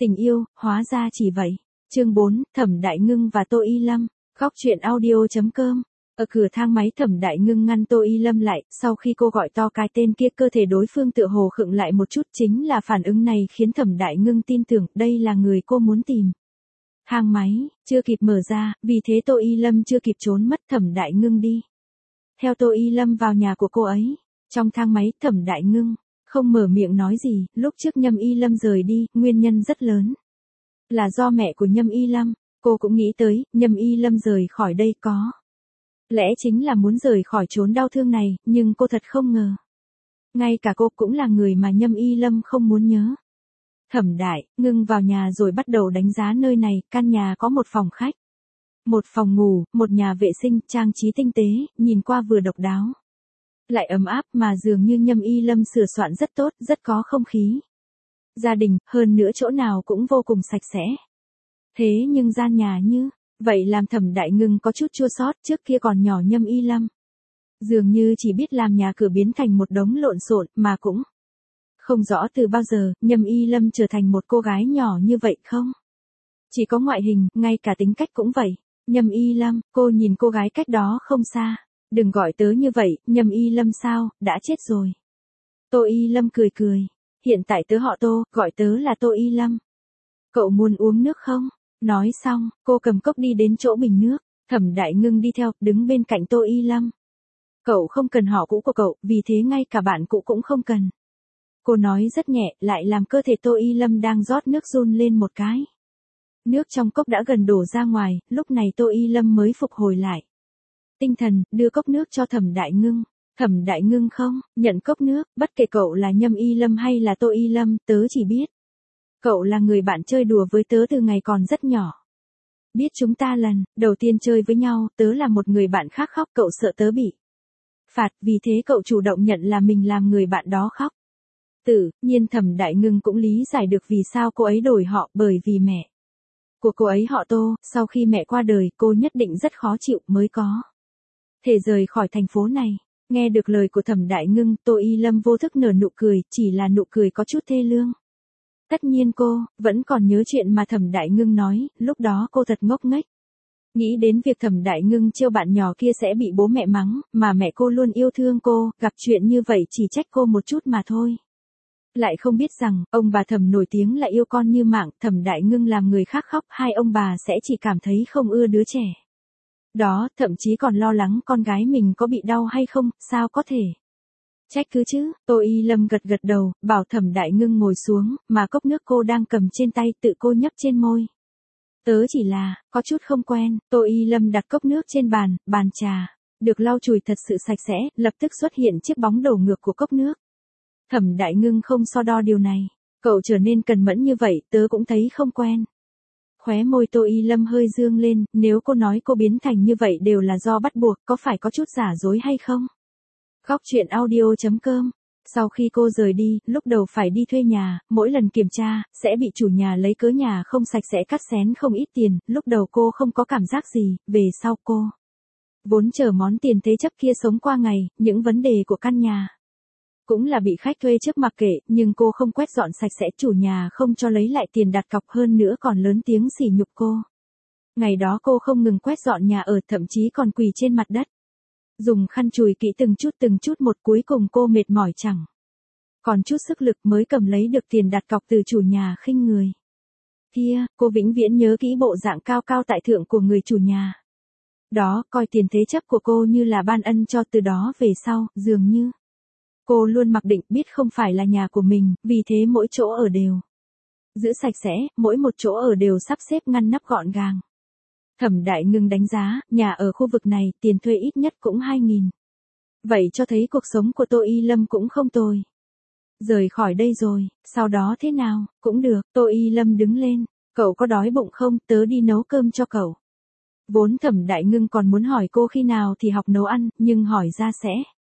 Tình yêu, hóa ra chỉ vậy. Chương 4, Thẩm Đại Ngưng và Tô Y Lâm. Góc truyện audio.com. Ở cửa thang máy Thẩm Đại Ngưng ngăn Tô Y Lâm lại, sau khi cô gọi to cái tên kia cơ thể đối phương tựa hồ khựng lại một chút, chính là phản ứng này khiến Thẩm Đại Ngưng tin tưởng đây là người cô muốn tìm. Thang máy, chưa kịp mở ra, vì thế Tô Y Lâm chưa kịp trốn mất. Thẩm Đại Ngưng đi theo Tô Y Lâm vào nhà của cô ấy. Trong thang máy, Thẩm Đại Ngưng không mở miệng nói gì, lúc trước Nhâm Y Lâm rời đi, nguyên nhân rất lớn là do mẹ của Nhâm Y Lâm. Cô cũng nghĩ tới, Nhâm Y Lâm rời khỏi đây có lẽ chính là muốn rời khỏi chốn đau thương này, nhưng cô thật không ngờ. Ngay cả cô cũng là người mà Nhâm Y Lâm không muốn nhớ. Thẩm Đại Ngưng vào nhà rồi bắt đầu đánh giá nơi này. Căn nhà có một phòng khách, một phòng ngủ, một nhà vệ sinh, trang trí tinh tế, nhìn qua vừa độc đáo lại ấm áp, mà dường như Nhâm Y Lâm sửa soạn rất tốt, rất có không khí gia đình, hơn nữa chỗ nào cũng vô cùng sạch sẽ. Thế nhưng gian nhà như vậy làm Thẩm Đại Ngưng có chút chua xót. Trước kia còn nhỏ Nhâm Y Lâm dường như chỉ biết làm nhà cửa biến thành một đống lộn xộn, mà cũng không rõ từ bao giờ Nhâm Y Lâm trở thành một cô gái nhỏ như vậy không. Chỉ có ngoại hình, ngay cả tính cách cũng vậy. Nhâm Y Lâm, cô nhìn cô gái cách đó không xa. Đừng gọi tớ như vậy, Nhâm Y Lâm sao, đã chết rồi. Tô Y Lâm cười cười. Hiện tại tớ họ Tô, gọi tớ là Tô Y Lâm. Cậu muốn uống nước không? Nói xong, cô cầm cốc đi đến chỗ bình nước. Thẩm Đại Ngưng đi theo, đứng bên cạnh Tô Y Lâm. Cậu không cần họ cũ của cậu, vì thế ngay cả bạn cũ cũng không cần. Cô nói rất nhẹ, lại làm cơ thể Tô Y Lâm đang rót nước run lên một cái. Nước trong cốc đã gần đổ ra ngoài, lúc này Tô Y Lâm mới phục hồi lại tinh thần, đưa cốc nước cho Thẩm Đại Ngưng. Thẩm Đại Ngưng không nhận cốc nước, bất kể cậu là Nhâm Y Lâm hay là Tô Y Lâm, tớ chỉ biết cậu là người bạn chơi đùa với tớ từ ngày còn rất nhỏ. Biết chúng ta lần đầu tiên chơi với nhau, tớ là một người bạn khác khóc, cậu sợ tớ bị phạt, vì thế cậu chủ động nhận là mình làm người bạn đó khóc. Tự nhiên Thẩm Đại Ngưng cũng lý giải được vì sao cô ấy đổi họ, bởi vì mẹ của cô ấy họ Tô, sau khi mẹ qua đời, cô nhất định rất khó chịu mới có thể rời khỏi thành phố này. Nghe được lời của Thẩm Đại Ngưng, Tô Y Lâm vô thức nở nụ cười, chỉ là nụ cười có chút thê lương. Tất nhiên cô vẫn còn nhớ chuyện mà Thẩm Đại Ngưng nói, lúc đó cô thật ngốc nghếch. Nghĩ đến việc Thẩm Đại Ngưng trêu bạn nhỏ kia sẽ bị bố mẹ mắng, mà mẹ cô luôn yêu thương cô, gặp chuyện như vậy chỉ trách cô một chút mà thôi. Lại không biết rằng, ông bà Thẩm nổi tiếng là yêu con như mạng. Thẩm Đại Ngưng làm người khác khóc, hai ông bà sẽ chỉ cảm thấy không ưa đứa trẻ đó, thậm chí còn lo lắng con gái mình có bị đau hay không, sao có thể trách cứ chứ. Tô Y Lâm gật gật đầu, bảo Thẩm Đại Ngưng ngồi xuống, mà cốc nước cô đang cầm trên tay tự cô nhấp trên môi. Tớ chỉ là có chút không quen. Tô Y Lâm đặt cốc nước trên bàn trà được lau chùi thật sự sạch sẽ, lập tức xuất hiện chiếc bóng đổ ngược của cốc nước. Thẩm Đại Ngưng không so đo điều này. Cậu trở nên cần mẫn như vậy, tớ cũng thấy không quen. Khóe môi Tô Y Lâm hơi dương lên, nếu cô nói cô biến thành như vậy đều là do bắt buộc, có phải có chút giả dối hay không? Góc truyện audio.com. Sau khi cô rời đi, lúc đầu phải đi thuê nhà, mỗi lần kiểm tra, sẽ bị chủ nhà lấy cớ nhà không sạch sẽ cắt xén không ít tiền. Lúc đầu cô không có cảm giác gì, về sau cô vốn chờ món tiền thế chấp kia sống qua ngày, những vấn đề của căn nhà cũng là bị khách thuê trước mặc kệ, nhưng cô không quét dọn sạch sẽ, chủ nhà không cho lấy lại tiền đặt cọc, hơn nữa còn lớn tiếng sỉ nhục cô. Ngày đó cô không ngừng quét dọn nhà ở, thậm chí còn quỳ trên mặt đất, dùng khăn chùi kỹ từng chút một, cuối cùng cô mệt mỏi chẳng còn chút sức lực mới cầm lấy được tiền đặt cọc từ chủ nhà khinh người kia. Cô vĩnh viễn nhớ kỹ bộ dạng cao cao tại thượng của người chủ nhà đó, coi tiền thế chấp của cô như là ban ân cho. Từ đó về sau, dường như cô luôn mặc định biết không phải là nhà của mình, vì thế mỗi chỗ ở đều giữ sạch sẽ, mỗi một chỗ ở đều sắp xếp ngăn nắp gọn gàng. Thẩm Đại Ngưng đánh giá, nhà ở khu vực này, tiền thuê ít nhất cũng 2.000. Vậy cho thấy cuộc sống của Tô Y Lâm cũng không tồi. Rời khỏi đây rồi, sau đó thế nào, cũng được. Tô Y Lâm đứng lên, cậu có đói bụng không, tớ đi nấu cơm cho cậu. Vốn Thẩm Đại Ngưng còn muốn hỏi cô khi nào thì học nấu ăn, nhưng hỏi ra sẽ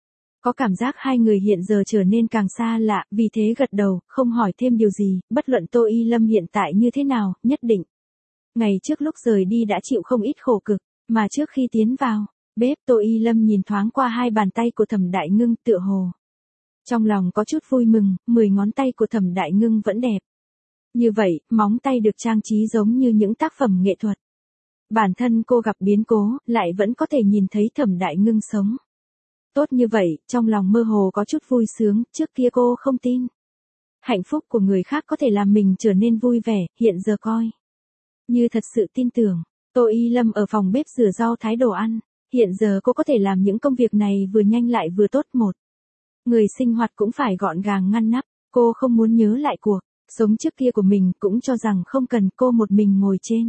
có cảm giác hai người hiện giờ trở nên càng xa lạ, vì thế gật đầu, không hỏi thêm điều gì. Bất luận Tô Y Lâm hiện tại như thế nào, nhất định ngày trước lúc rời đi đã chịu không ít khổ cực, mà trước khi tiến vào bếp, Tô Y Lâm nhìn thoáng qua hai bàn tay của Thẩm Đại Ngưng, tựa hồ trong lòng có chút vui mừng. 10 ngón tay của Thẩm Đại Ngưng vẫn đẹp, Như vậy, móng tay được trang trí giống như những tác phẩm nghệ thuật. Bản thân cô gặp biến cố, lại vẫn có thể nhìn thấy Thẩm Đại Ngưng sống. Tốt như vậy, trong lòng mơ hồ có chút vui sướng, trước kia cô không tin. Hạnh phúc của người khác có thể làm mình trở nên vui vẻ, hiện giờ coi như thật sự tin tưởng. Tô Y Lâm ở phòng bếp rửa rau thái đồ ăn. Hiện giờ cô có thể làm những công việc này vừa nhanh lại vừa tốt một. Người sinh hoạt cũng phải gọn gàng ngăn nắp. Cô không muốn nhớ lại cuộc sống trước kia của mình, cũng cho rằng không cần. Cô một mình ngồi trên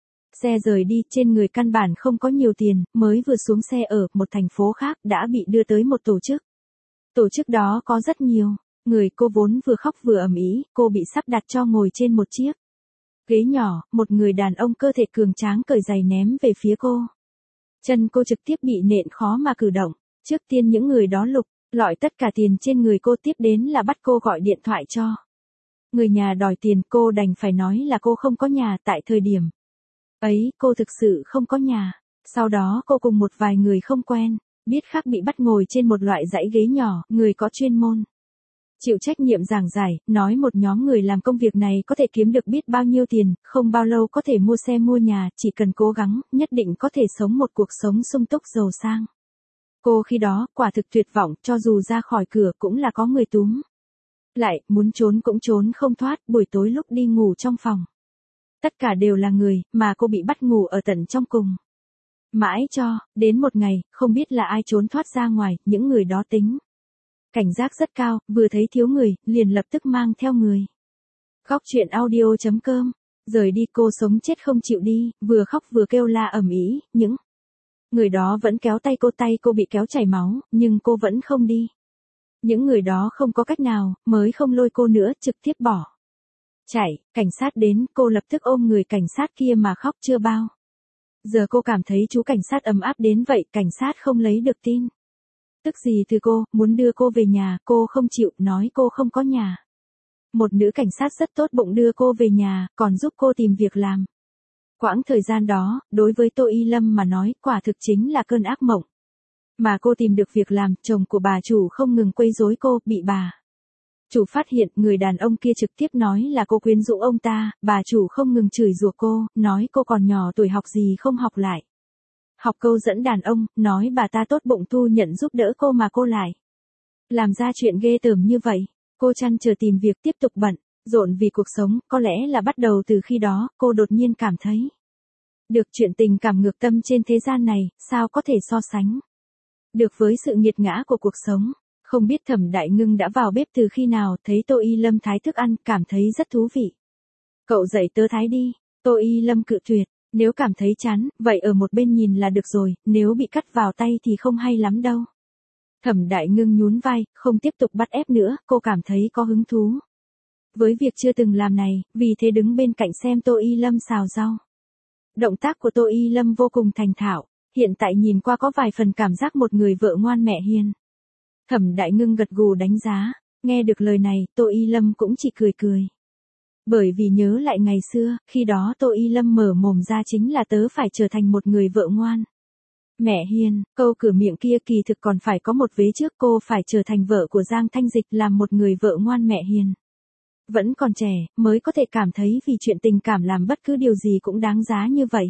xe rời đi, trên người căn bản không có nhiều tiền, mới vừa xuống xe ở một thành phố khác đã bị đưa tới một tổ chức. Tổ chức đó có rất nhiều người, cô vốn vừa khóc vừa ầm ĩ, cô bị sắp đặt cho ngồi trên một chiếc ghế nhỏ, một người đàn ông cơ thể cường tráng cởi giày ném về phía cô. Chân cô trực tiếp bị nện khó mà cử động. Trước tiên những người đó lục lọi tất cả tiền trên người cô, tiếp đến là bắt cô gọi điện thoại cho người nhà đòi tiền. Cô đành phải nói là cô không có nhà, tại thời điểm ấy cô thực sự không có nhà. Sau đó cô cùng một vài người không quen biết khác bị bắt ngồi trên một loại dãy ghế nhỏ, người có chuyên môn chịu trách nhiệm giảng giải, nói một nhóm người làm công việc này có thể kiếm được biết bao nhiêu tiền, không bao lâu có thể mua xe mua nhà, chỉ cần cố gắng, nhất định có thể sống một cuộc sống sung túc giàu sang. Cô khi đó, quả thực tuyệt vọng, cho dù ra khỏi cửa cũng là có người túm lại, muốn trốn cũng trốn không thoát. Buổi tối lúc đi ngủ trong phòng, tất cả đều là người, mà cô bị bắt ngủ ở tận trong cùng. Mãi cho đến một ngày, không biết là ai trốn thoát ra ngoài, những người đó tính cảnh giác rất cao, vừa thấy thiếu người, liền lập tức mang theo người. Góc chuyện audio.com. Rời đi, cô sống chết không chịu đi, vừa khóc vừa kêu la ầm ĩ, những người đó vẫn kéo tay cô bị kéo chảy máu, nhưng cô vẫn không đi. Những người đó không có cách nào, mới không lôi cô nữa, trực tiếp bỏ chạy. Cảnh sát đến, cô lập tức ôm người cảnh sát kia mà khóc. Chưa bao giờ cô cảm thấy chú cảnh sát ấm áp đến vậy. Cảnh sát không lấy được tin tức gì từ cô, muốn đưa cô về nhà, cô không chịu, nói cô không có nhà. Một nữ cảnh sát rất tốt bụng đưa cô về nhà, còn giúp cô tìm việc làm. Quãng thời gian đó, đối với Tô Y Lâm mà nói, quả thực chính là cơn ác mộng. Mà cô tìm được việc làm, chồng của bà chủ không ngừng quấy rối cô, bị bà chủ phát hiện, người đàn ông kia trực tiếp nói là cô quyến rũ ông ta. Bà chủ không ngừng chửi rủa cô, nói cô còn nhỏ tuổi học gì không học lại. Học câu dẫn đàn ông, nói bà ta tốt bụng thu nhận giúp đỡ cô mà cô lại làm ra chuyện ghê tởm như vậy. Cô trăn trở tìm việc, tiếp tục bận rộn vì cuộc sống. Có lẽ là bắt đầu từ khi đó, cô đột nhiên cảm thấy được chuyện tình cảm ngược tâm trên thế gian này, sao có thể so sánh được với sự nghiệt ngã của cuộc sống. Không biết Thẩm Đại Ngưng đã vào bếp từ khi nào, thấy Tô Y Lâm thái thức ăn, cảm thấy rất thú vị. Cậu dậy tớ thái đi. Tô Y Lâm cự tuyệt. Nếu cảm thấy chán, vậy ở một bên nhìn là được rồi, nếu bị cắt vào tay thì không hay lắm đâu. Thẩm Đại Ngưng nhún vai, không tiếp tục bắt ép nữa, cô cảm thấy có hứng thú với việc chưa từng làm này, vì thế đứng bên cạnh xem Tô Y Lâm xào rau. Động tác của Tô Y Lâm vô cùng thành thạo, hiện tại nhìn qua có vài phần cảm giác một người vợ ngoan mẹ hiền. Thẩm Đại Ngưng gật gù đánh giá, nghe được lời này, Tô Y Lâm cũng chỉ cười cười. Bởi vì nhớ lại ngày xưa, khi đó Tô Y Lâm mở mồm ra chính là tớ phải trở thành một người vợ ngoan mẹ hiền, câu cửa miệng kia kỳ thực còn phải có một vế trước, cô phải trở thành vợ của Giang Thanh Dịch, làm một người vợ ngoan mẹ hiền. Vẫn còn trẻ, mới có thể cảm thấy vì chuyện tình cảm làm bất cứ điều gì cũng đáng giá như vậy.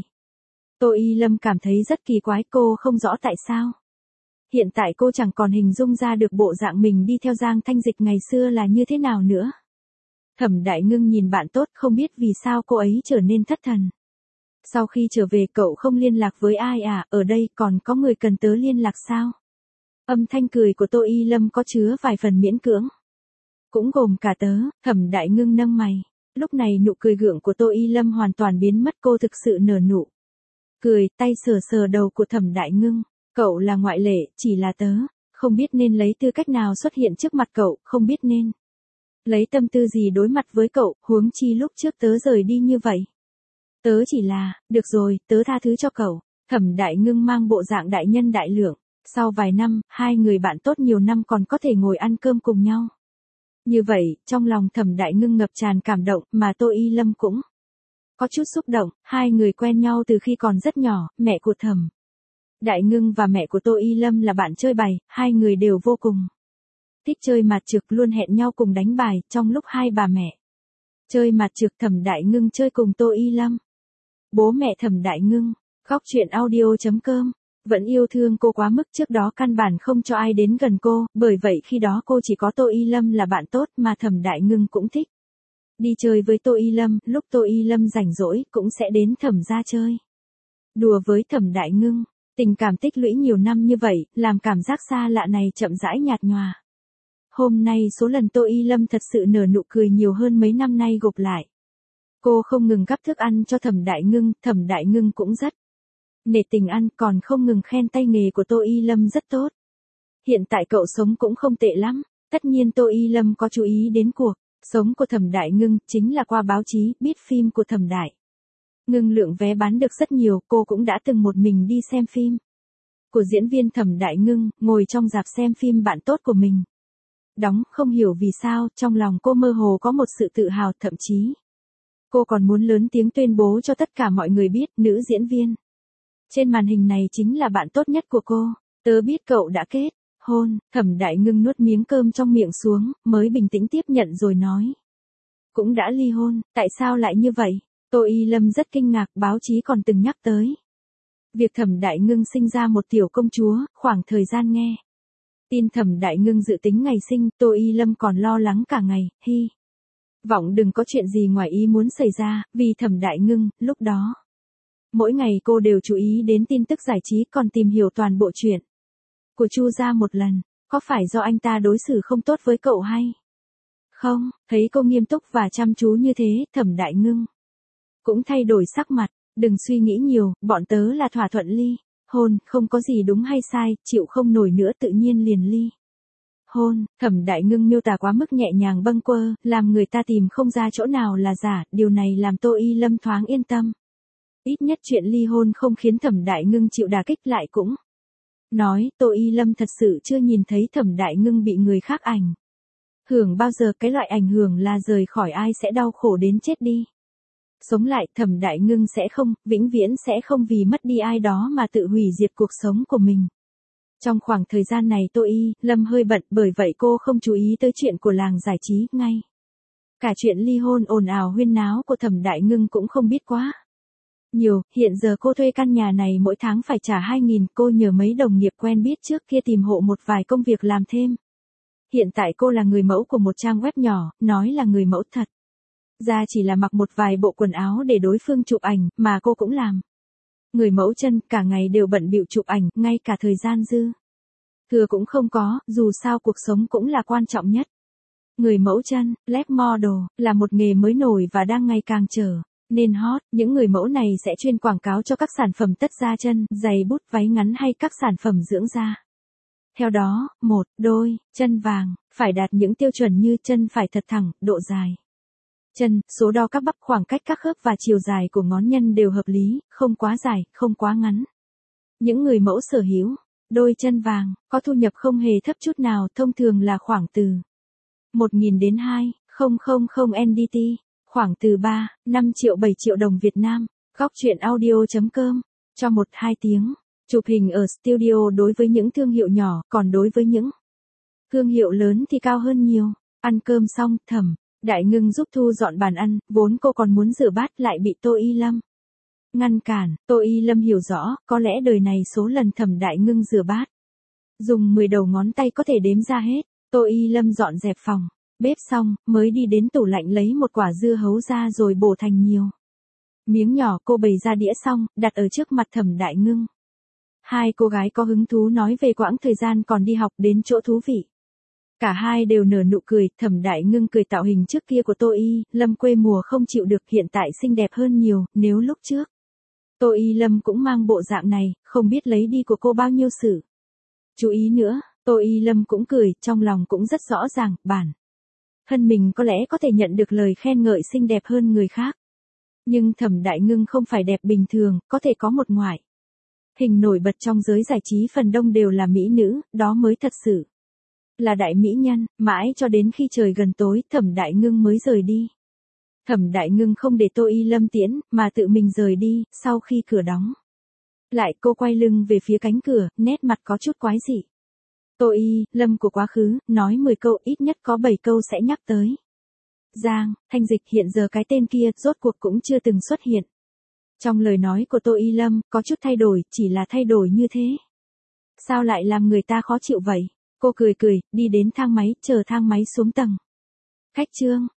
Tô Y Lâm cảm thấy rất kỳ quái, cô không rõ tại sao. Hiện tại cô chẳng còn hình dung ra được bộ dạng mình đi theo Giang Thanh Dịch ngày xưa là như thế nào nữa. Thẩm Đại Ngưng nhìn bạn tốt, không biết vì sao cô ấy trở nên thất thần. Sau khi trở về cậu không liên lạc với ai à, ở đây còn có người cần tớ liên lạc sao? Âm thanh cười của Tô Y Lâm có chứa vài phần miễn cưỡng. Cũng gồm cả tớ. Thẩm Đại Ngưng nâng mày. Lúc này nụ cười gượng của Tô Y Lâm hoàn toàn biến mất, cô thực sự nở nụ cười, tay sờ sờ đầu của Thẩm Đại Ngưng. Cậu là ngoại lệ, chỉ là tớ không biết nên lấy tư cách nào xuất hiện trước mặt cậu, không biết nên lấy tâm tư gì đối mặt với cậu, huống chi lúc trước tớ rời đi như vậy. Tớ chỉ là, được rồi, tớ tha thứ cho cậu. Thẩm Đại Ngưng mang bộ dạng đại nhân đại lượng. Sau vài năm, hai người bạn tốt nhiều năm còn có thể ngồi ăn cơm cùng nhau. Như vậy, trong lòng Thẩm Đại Ngưng ngập tràn cảm động, mà Tô Y Lâm cũng có chút xúc động. Hai người quen nhau từ khi còn rất nhỏ, mẹ của Thẩm Đại Ngưng và mẹ của Tô Y Lâm là bạn chơi bày, hai người đều vô cùng thích chơi mặt trược, luôn hẹn nhau cùng đánh bài. Trong lúc hai bà mẹ Chơi mặt trược Thẩm Đại Ngưng chơi cùng Tô Y Lâm. Bố mẹ Thẩm Đại Ngưng, góc chuyện audio.com, vẫn yêu thương cô quá mức, trước đó căn bản không cho ai đến gần cô, bởi vậy khi đó cô chỉ có Tô Y Lâm là bạn tốt mà Thẩm Đại Ngưng cũng thích. Đi chơi với Tô Y Lâm, lúc Tô Y Lâm rảnh rỗi cũng sẽ đến Thẩm gia chơi. Đùa với Thẩm Đại Ngưng, tình cảm tích lũy nhiều năm như vậy, làm cảm giác xa lạ này chậm rãi nhạt nhòa. Hôm nay số lần Tô Y Lâm thật sự nở nụ cười nhiều hơn mấy năm nay gộp lại. Cô không ngừng gắp thức ăn cho Thẩm Đại Ngưng cũng rất nể tình ăn, còn không ngừng khen tay nghề của Tô Y Lâm rất tốt. Hiện tại cậu sống cũng không tệ lắm, tất nhiên Tô Y Lâm có chú ý đến cuộc sống của Thẩm Đại Ngưng, chính là qua báo chí, biết phim của Thẩm Đại Ngưng lượng vé bán được rất nhiều, cô cũng đã từng một mình đi xem phim của diễn viên Thẩm Đại Ngưng, ngồi trong rạp xem phim bạn tốt của mình. Đóng, không hiểu vì sao, trong lòng cô mơ hồ có một sự tự hào, thậm chí cô còn muốn lớn tiếng tuyên bố cho tất cả mọi người biết, nữ diễn viên trên màn hình này chính là bạn tốt nhất của cô. Tớ biết cậu đã kết hôn. Thẩm Đại Ngưng nuốt miếng cơm trong miệng xuống, mới bình tĩnh tiếp nhận rồi nói. Cũng đã ly hôn, tại sao lại như vậy? Tô Y Lâm rất kinh ngạc, báo chí còn từng nhắc tới việc Thẩm Đại Ngưng sinh ra một tiểu công chúa, khoảng thời gian nghe tin Thẩm Đại Ngưng dự tính ngày sinh, Tô Y Lâm còn lo lắng cả ngày, vọng đừng có chuyện gì ngoài ý muốn xảy ra, vì Thẩm Đại Ngưng, lúc đó mỗi ngày cô đều chú ý đến tin tức giải trí, còn tìm hiểu toàn bộ chuyện của Chu gia một lần. Có phải do anh ta đối xử không tốt với cậu hay không? Thấy cô nghiêm túc và chăm chú như thế, Thẩm Đại Ngưng cũng thay đổi sắc mặt. Đừng suy nghĩ nhiều, bọn tớ là thỏa thuận ly hôn, không có gì đúng hay sai, chịu không nổi nữa tự nhiên liền ly hôn. Thẩm Đại Ngưng miêu tả quá mức nhẹ nhàng bâng quơ, làm người ta tìm không ra chỗ nào là giả, điều này làm Tô Y Lâm thoáng yên tâm. Ít nhất chuyện ly hôn không khiến Thẩm Đại Ngưng chịu đả kích, lại cũng nói Tô Y Lâm thật sự chưa nhìn thấy Thẩm Đại Ngưng bị người khác ảnh hưởng bao giờ, cái loại ảnh hưởng là rời khỏi ai sẽ đau khổ đến chết đi sống lại. Thẩm Đại Ngưng sẽ không, vĩnh viễn sẽ không vì mất đi ai đó mà tự hủy diệt cuộc sống của mình. Trong khoảng thời gian này Tô Y Lâm hơi bận, bởi vậy cô không chú ý tới chuyện của làng giải trí, ngay cả chuyện ly hôn ồn ào huyên náo của Thẩm Đại Ngưng cũng không biết quá nhiều. Hiện giờ cô thuê căn nhà này mỗi tháng phải trả 2.000, cô nhờ mấy đồng nghiệp quen biết trước kia tìm hộ một vài công việc làm thêm. Hiện tại cô là người mẫu của một trang web nhỏ, nói là người mẫu thật ra chỉ là mặc một vài bộ quần áo để đối phương chụp ảnh, mà cô cũng làm người mẫu chân, cả ngày đều bận bịu chụp ảnh, ngay cả thời gian dư thừa cũng không có, dù sao cuộc sống cũng là quan trọng nhất. Người mẫu chân, lab model, là một nghề mới nổi và đang ngày càng trở nên hot. Những người mẫu này sẽ chuyên quảng cáo cho các sản phẩm tất da chân, giày bút, váy ngắn hay các sản phẩm dưỡng da. Theo đó, một đôi chân vàng phải đạt những tiêu chuẩn như chân phải thật thẳng, độ dài chân, số đo các bắp, khoảng cách các khớp và chiều dài của ngón nhân đều hợp lý, không quá dài, không quá ngắn. Những người mẫu sở hữu đôi chân vàng có thu nhập không hề thấp chút nào, thông thường là khoảng từ 1.000 đến 2.000 NDT, khoảng từ 3-5 triệu 7 triệu đồng Việt Nam. Góc chuyện audio.com, cho 1-2 tiếng chụp hình ở studio đối với những thương hiệu nhỏ, còn đối với những thương hiệu lớn thì cao hơn nhiều. Ăn cơm xong, Thẩm Đại Ngưng giúp Thu dọn bàn ăn, vốn cô còn muốn rửa bát lại bị Tô Y Lâm ngăn cản. Tô Y Lâm hiểu rõ, có lẽ đời này số lần Thẩm Đại Ngưng rửa bát dùng 10 đầu ngón tay có thể đếm ra hết. Tô Y Lâm dọn dẹp phòng bếp xong, mới đi đến tủ lạnh lấy một quả dưa hấu ra rồi bổ thành nhiều miếng nhỏ. Cô bày ra đĩa xong, đặt ở trước mặt Thẩm Đại Ngưng. Hai cô gái có hứng thú nói về quãng thời gian còn đi học đến chỗ thú vị. Cả hai đều nở nụ cười. Thẩm Đại Ngưng cười tạo hình trước kia của Tô Y Lâm quê mùa không chịu được, hiện tại xinh đẹp hơn nhiều, nếu lúc trước Tô Y Lâm cũng mang bộ dạng này, không biết lấy đi của cô bao nhiêu sự chú ý nữa. Tô Y Lâm cũng cười, trong lòng cũng rất rõ ràng, bản thân mình có lẽ có thể nhận được lời khen ngợi xinh đẹp hơn người khác. Nhưng Thẩm Đại Ngưng không phải đẹp bình thường, có thể có một ngoại hình nổi bật trong giới giải trí, phần đông đều là mỹ nữ, đó mới thật sự là đại mỹ nhân. Mãi cho đến khi trời gần tối, Thẩm Đại Ngưng mới rời đi. Thẩm Đại Ngưng không để Tô Y Lâm tiễn, mà tự mình rời đi. Sau khi cửa đóng lại, cô quay lưng về phía cánh cửa, nét mặt có chút quái dị. Tô Y Lâm của quá khứ, nói 10 câu ít nhất có 7 câu sẽ nhắc tới Giang, Thanh Dịch hiện giờ cái tên kia rốt cuộc cũng chưa từng xuất hiện. Trong lời nói của Tô Y Lâm, có chút thay đổi, chỉ là thay đổi như thế. Sao lại làm người ta khó chịu vậy? Cô cười cười, đi đến thang máy, chờ thang máy xuống tầng. Khách Trương,